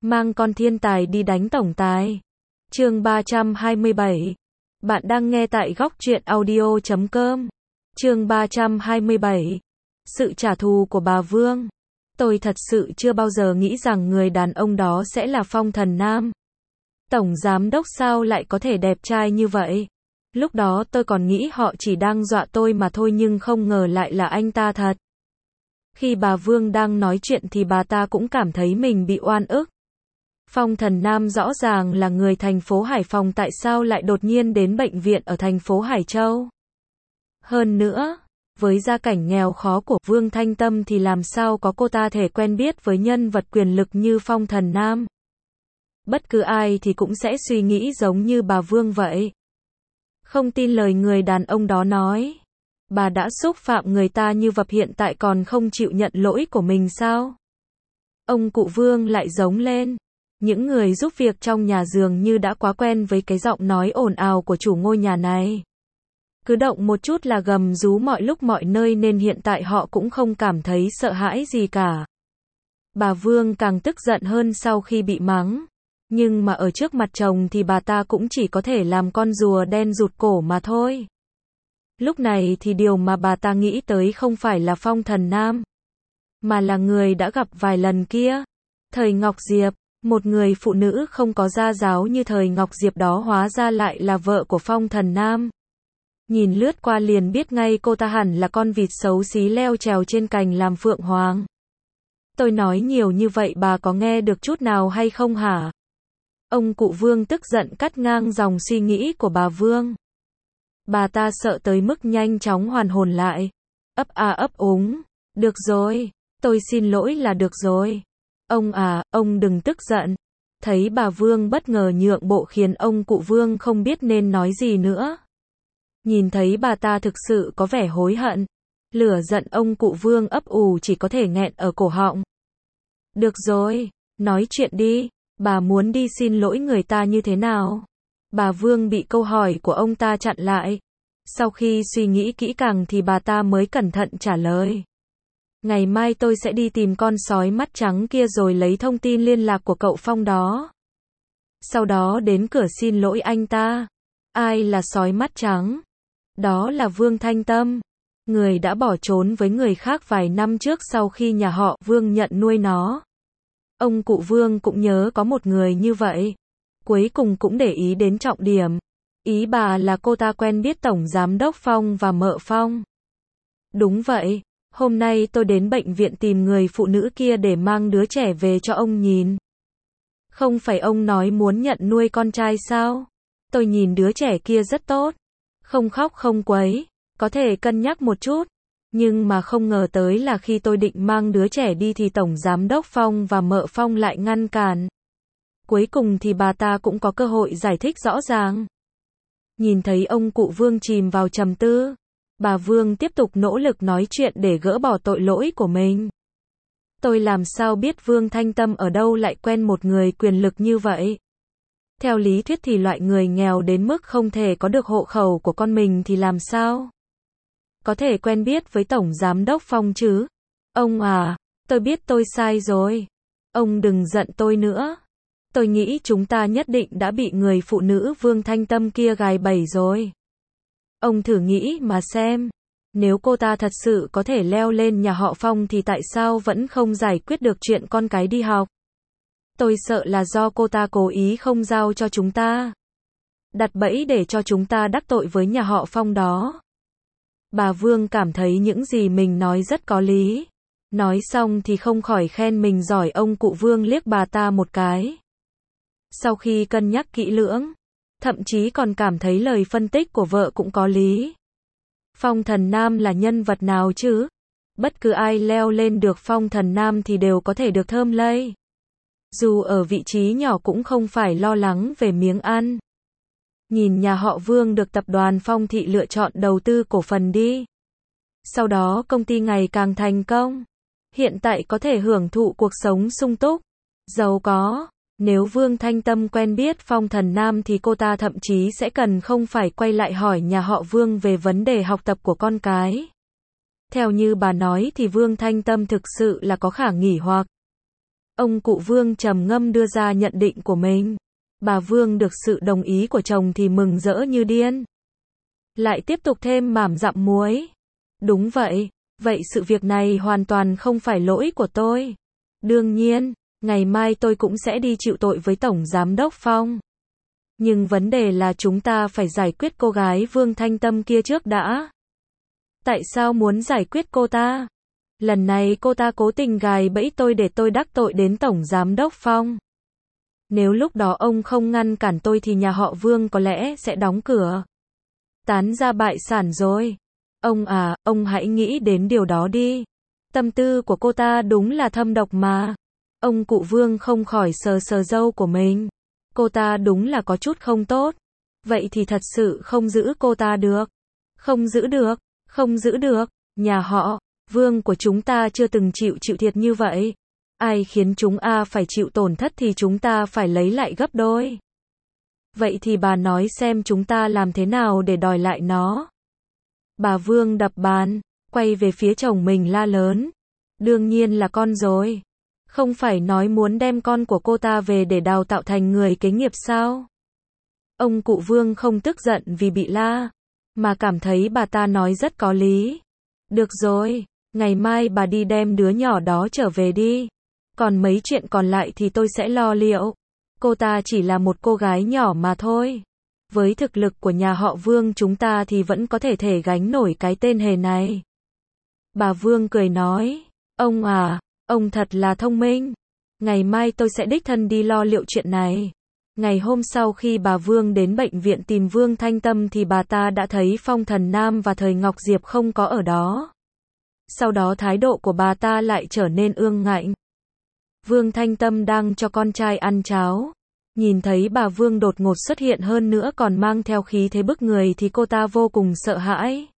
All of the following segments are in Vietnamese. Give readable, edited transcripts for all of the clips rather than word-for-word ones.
Mang con thiên tài đi đánh tổng tài. Chương 327. Bạn đang nghe tại góc truyện audio.com. Chương 327. Sự trả thù của bà Vương. Tôi thật sự chưa bao giờ nghĩ rằng người đàn ông đó sẽ là Phong Thần Nam. Tổng giám đốc sao lại có thể đẹp trai như vậy? Lúc đó tôi còn nghĩ họ chỉ đang dọa tôi mà thôi, nhưng không ngờ lại là anh ta thật. Khi bà Vương đang nói chuyện thì bà ta cũng cảm thấy mình bị oan ức. Phong Thần Nam rõ ràng là người thành phố Hải Phòng, tại sao lại đột nhiên đến bệnh viện ở thành phố Hải Châu? Hơn nữa, với gia cảnh nghèo khó của Vương Thanh Tâm thì làm sao có cô ta thể quen biết với nhân vật quyền lực như Phong Thần Nam? Bất cứ ai thì cũng sẽ suy nghĩ giống như bà Vương vậy. Không tin lời người đàn ông đó nói. Bà đã xúc phạm người ta như vậy, hiện tại còn không chịu nhận lỗi của mình sao? Ông cụ Vương lại giống lên. Những người giúp việc trong nhà dường như đã quá quen với cái giọng nói ồn ào của chủ ngôi nhà này. Cứ động một chút là gầm rú mọi lúc mọi nơi, nên hiện tại họ cũng không cảm thấy sợ hãi gì cả. Bà Vương càng tức giận hơn sau khi bị mắng. Nhưng mà ở trước mặt chồng thì bà ta cũng chỉ có thể làm con rùa đen rụt cổ mà thôi. Lúc này thì điều mà bà ta nghĩ tới không phải là Phong Thần Nam, mà là người đã gặp vài lần kia. Thời Ngọc Diệp, một người phụ nữ không có gia giáo như Thời Ngọc Diệp đó hóa ra lại là vợ của Phong Thần Nam. Nhìn lướt qua liền biết ngay cô ta hẳn là con vịt xấu xí leo trèo trên cành làm phượng hoàng. Tôi nói nhiều như vậy bà có nghe được chút nào hay không hả? Ông cụ Vương tức giận cắt ngang dòng suy nghĩ của bà Vương. Bà ta sợ tới mức nhanh chóng hoàn hồn lại. Ấp a ấp úng. Được rồi, tôi xin lỗi là được rồi. Ông à, ông đừng tức giận. Thấy bà Vương bất ngờ nhượng bộ khiến ông cụ Vương không biết nên nói gì nữa. Nhìn thấy bà ta thực sự có vẻ hối hận. Lửa giận ông cụ Vương ấp ủ chỉ có thể nghẹn ở cổ họng. Được rồi, nói chuyện đi. Bà muốn đi xin lỗi người ta như thế nào? Bà Vương bị câu hỏi của ông ta chặn lại. Sau khi suy nghĩ kỹ càng thì bà ta mới cẩn thận trả lời. Ngày mai tôi sẽ đi tìm con sói mắt trắng kia rồi lấy thông tin liên lạc của cậu Phong đó. Sau đó đến cửa xin lỗi anh ta. Ai là sói mắt trắng? Đó là Vương Thanh Tâm. Người đã bỏ trốn với người khác vài năm trước sau khi nhà họ Vương nhận nuôi nó. Ông cụ Vương cũng nhớ có một người như vậy. Cuối cùng cũng để ý đến trọng điểm. Ý bà là cô ta quen biết Tổng Giám đốc Phong và mợ Phong. Đúng vậy. Hôm nay tôi đến bệnh viện tìm người phụ nữ kia để mang đứa trẻ về cho ông nhìn. Không phải ông nói muốn nhận nuôi con trai sao? Tôi nhìn đứa trẻ kia rất tốt. Không khóc không quấy. Có thể cân nhắc một chút. Nhưng mà không ngờ tới là khi tôi định mang đứa trẻ đi thì Tổng Giám đốc Phong và mợ Phong lại ngăn cản. Cuối cùng thì bà ta cũng có cơ hội giải thích rõ ràng. Nhìn thấy ông cụ Vương chìm vào trầm tư. Bà Vương tiếp tục nỗ lực nói chuyện để gỡ bỏ tội lỗi của mình. Tôi làm sao biết Vương Thanh Tâm ở đâu lại quen một người quyền lực như vậy? Theo lý thuyết thì loại người nghèo đến mức không thể có được hộ khẩu của con mình thì làm sao có thể quen biết với Tổng Giám đốc Phong chứ? Ông à, tôi biết tôi sai rồi. Ông đừng giận tôi nữa. Tôi nghĩ chúng ta nhất định đã bị người phụ nữ Vương Thanh Tâm kia gài bẫy rồi. Ông thử nghĩ mà xem. Nếu cô ta thật sự có thể leo lên nhà họ Phong thì tại sao vẫn không giải quyết được chuyện con cái đi học? Tôi sợ là do cô ta cố ý không giao cho chúng ta. Đặt bẫy để cho chúng ta đắc tội với nhà họ Phong đó. Bà Vương cảm thấy những gì mình nói rất có lý. Nói xong thì không khỏi khen mình giỏi. Ông cụ Vương liếc bà ta một cái. Sau khi cân nhắc kỹ lưỡng, thậm chí còn cảm thấy lời phân tích của vợ cũng có lý. Phong Thần Nam là nhân vật nào chứ? Bất cứ ai leo lên được Phong Thần Nam thì đều có thể được thơm lây. Dù ở vị trí nhỏ cũng không phải lo lắng về miếng ăn. Nhìn nhà họ Vương được tập đoàn Phong Thị lựa chọn đầu tư cổ phần đi. Sau đó công ty ngày càng thành công. Hiện tại có thể hưởng thụ cuộc sống sung túc, giàu có. Nếu Vương Thanh Tâm quen biết Phong Thần Nam thì cô ta thậm chí sẽ cần không phải quay lại hỏi nhà họ Vương về vấn đề học tập của con cái. Theo như bà nói thì Vương Thanh Tâm thực sự là có khả nghỉ hoặc Ông cụ Vương trầm ngâm đưa ra nhận định của mình. Bà Vương được sự đồng ý của chồng thì mừng rỡ như điên. Lại tiếp tục thêm mảm dặm muối. Đúng vậy, vậy sự việc này hoàn toàn không phải lỗi của tôi. Đương nhiên, ngày mai tôi cũng sẽ đi chịu tội với Tổng Giám đốc Phong. Nhưng vấn đề là chúng ta phải giải quyết cô gái Vương Thanh Tâm kia trước đã. Tại sao muốn giải quyết cô ta? Lần này cô ta cố tình gài bẫy tôi để tôi đắc tội đến Tổng Giám đốc Phong. Nếu lúc đó ông không ngăn cản tôi thì nhà họ Vương có lẽ sẽ đóng cửa. Tán ra bại sản rồi. Ông à, ông hãy nghĩ đến điều đó đi. Tâm tư của cô ta đúng là thâm độc mà. Ông cụ Vương không khỏi sờ sờ râu của mình. Cô ta đúng là có chút không tốt. Vậy thì thật sự không giữ cô ta được. Không giữ được, không giữ được. Nhà họ Vương của chúng ta chưa từng chịu thiệt như vậy. Ai khiến chúng phải chịu tổn thất thì chúng ta phải lấy lại gấp đôi. Vậy thì bà nói xem chúng ta làm thế nào để đòi lại nó. Bà Vương đập bàn, quay về phía chồng mình la lớn. Đương nhiên là con rồi. Không phải nói muốn đem con của cô ta về để đào tạo thành người kế nghiệp sao? Ông cụ Vương không tức giận vì bị la, mà cảm thấy bà ta nói rất có lý. Được rồi, ngày mai bà đi đem đứa nhỏ đó trở về đi. Còn mấy chuyện còn lại thì tôi sẽ lo liệu. Cô ta chỉ là một cô gái nhỏ mà thôi. Với thực lực của nhà họ Vương chúng ta thì vẫn có thể gánh nổi cái tên hề này. Bà Vương cười nói, ông à, ông thật là thông minh. Ngày mai tôi sẽ đích thân đi lo liệu chuyện này. Ngày hôm sau khi bà Vương đến bệnh viện tìm Vương Thanh Tâm thì bà ta đã thấy Phong Thần Nam và Thời Ngọc Diệp không có ở đó. Sau đó thái độ của bà ta lại trở nên ương ngạnh. Vương Thanh Tâm đang cho con trai ăn cháo. Nhìn thấy bà Vương đột ngột xuất hiện hơn nữa còn mang theo khí thế bức người thì cô ta vô cùng sợ hãi.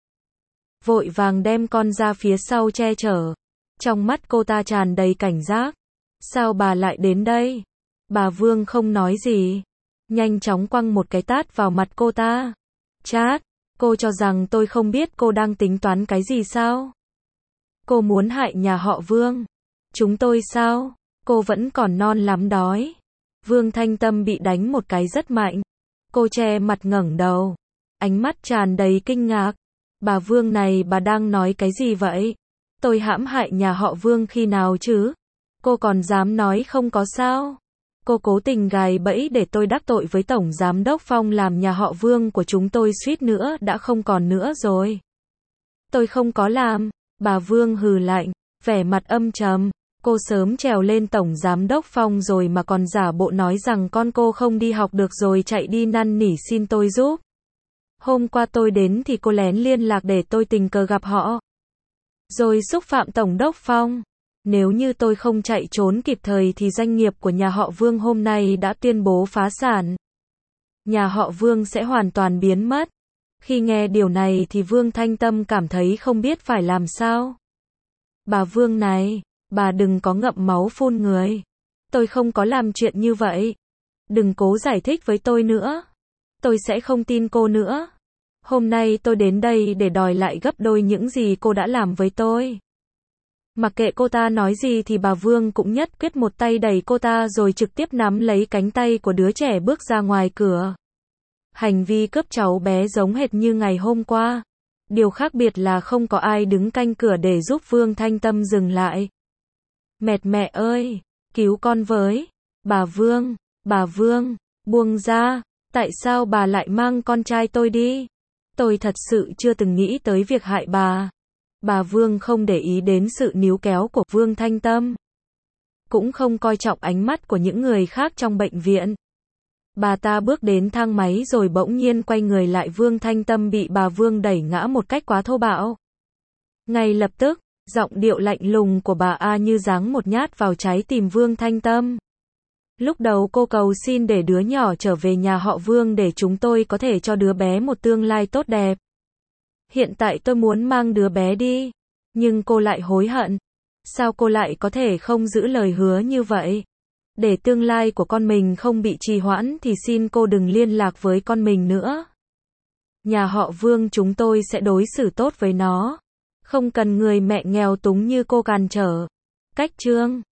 Vội vàng đem con ra phía sau che chở. Trong mắt cô ta tràn đầy cảnh giác. Sao bà lại đến đây? Bà Vương không nói gì. Nhanh chóng quăng một cái tát vào mặt cô ta. Chát, cô cho rằng tôi không biết cô đang tính toán cái gì sao? Cô muốn hại nhà họ Vương. Chúng tôi sao? Cô vẫn còn non lắm đói. Vương Thanh Tâm bị đánh một cái rất mạnh. Cô che mặt ngẩng đầu. Ánh mắt tràn đầy kinh ngạc. Bà Vương này bà đang nói cái gì vậy? Tôi hãm hại nhà họ Vương khi nào chứ? Cô còn dám nói không có sao? Cô cố tình gài bẫy để tôi đắc tội với Tổng Giám đốc Phong làm nhà họ Vương của chúng tôi suýt nữa đã không còn nữa rồi. Tôi không có làm. Bà Vương hừ lạnh, vẻ mặt âm trầm. Cô sớm trèo lên Tổng Giám đốc Phong rồi mà còn giả bộ nói rằng con cô không đi học được rồi chạy đi năn nỉ xin tôi giúp. Hôm qua tôi đến thì cô lén liên lạc để tôi tình cờ gặp họ. Rồi xúc phạm Tổng đốc Phong. Nếu như tôi không chạy trốn kịp thời thì doanh nghiệp của nhà họ Vương hôm nay đã tuyên bố phá sản. Nhà họ Vương sẽ hoàn toàn biến mất. Khi nghe điều này thì Vương Thanh Tâm cảm thấy không biết phải làm sao. Bà Vương này, bà đừng có ngậm máu phun người. Tôi không có làm chuyện như vậy. Đừng cố giải thích với tôi nữa. Tôi sẽ không tin cô nữa. Hôm nay tôi đến đây để đòi lại gấp đôi những gì cô đã làm với tôi. Mặc kệ cô ta nói gì thì bà Vương cũng nhất quyết một tay đẩy cô ta rồi trực tiếp nắm lấy cánh tay của đứa trẻ bước ra ngoài cửa. Hành vi cướp cháu bé giống hệt như ngày hôm qua. Điều khác biệt là không có ai đứng canh cửa để giúp Vương Thanh Tâm dừng lại. Mẹ ơi, cứu con với. Bà Vương, buông ra. Tại sao bà lại mang con trai tôi đi? Tôi thật sự chưa từng nghĩ tới việc hại bà. Bà Vương không để ý đến sự níu kéo của Vương Thanh Tâm. Cũng không coi trọng ánh mắt của những người khác trong bệnh viện. Bà ta bước đến thang máy rồi bỗng nhiên quay người lại. Vương Thanh Tâm bị bà Vương đẩy ngã một cách quá thô bạo. Ngay lập tức, giọng điệu lạnh lùng của bà như giáng một nhát vào trái tim Vương Thanh Tâm. Lúc đầu cô cầu xin để đứa nhỏ trở về nhà họ Vương để chúng tôi có thể cho đứa bé một tương lai tốt đẹp. Hiện tại tôi muốn mang đứa bé đi. Nhưng cô lại hối hận. Sao cô lại có thể không giữ lời hứa như vậy? Để tương lai của con mình không bị trì hoãn thì xin cô đừng liên lạc với con mình nữa. Nhà họ Vương chúng tôi sẽ đối xử tốt với nó. Không cần người mẹ nghèo túng như cô cản trở. Cách chương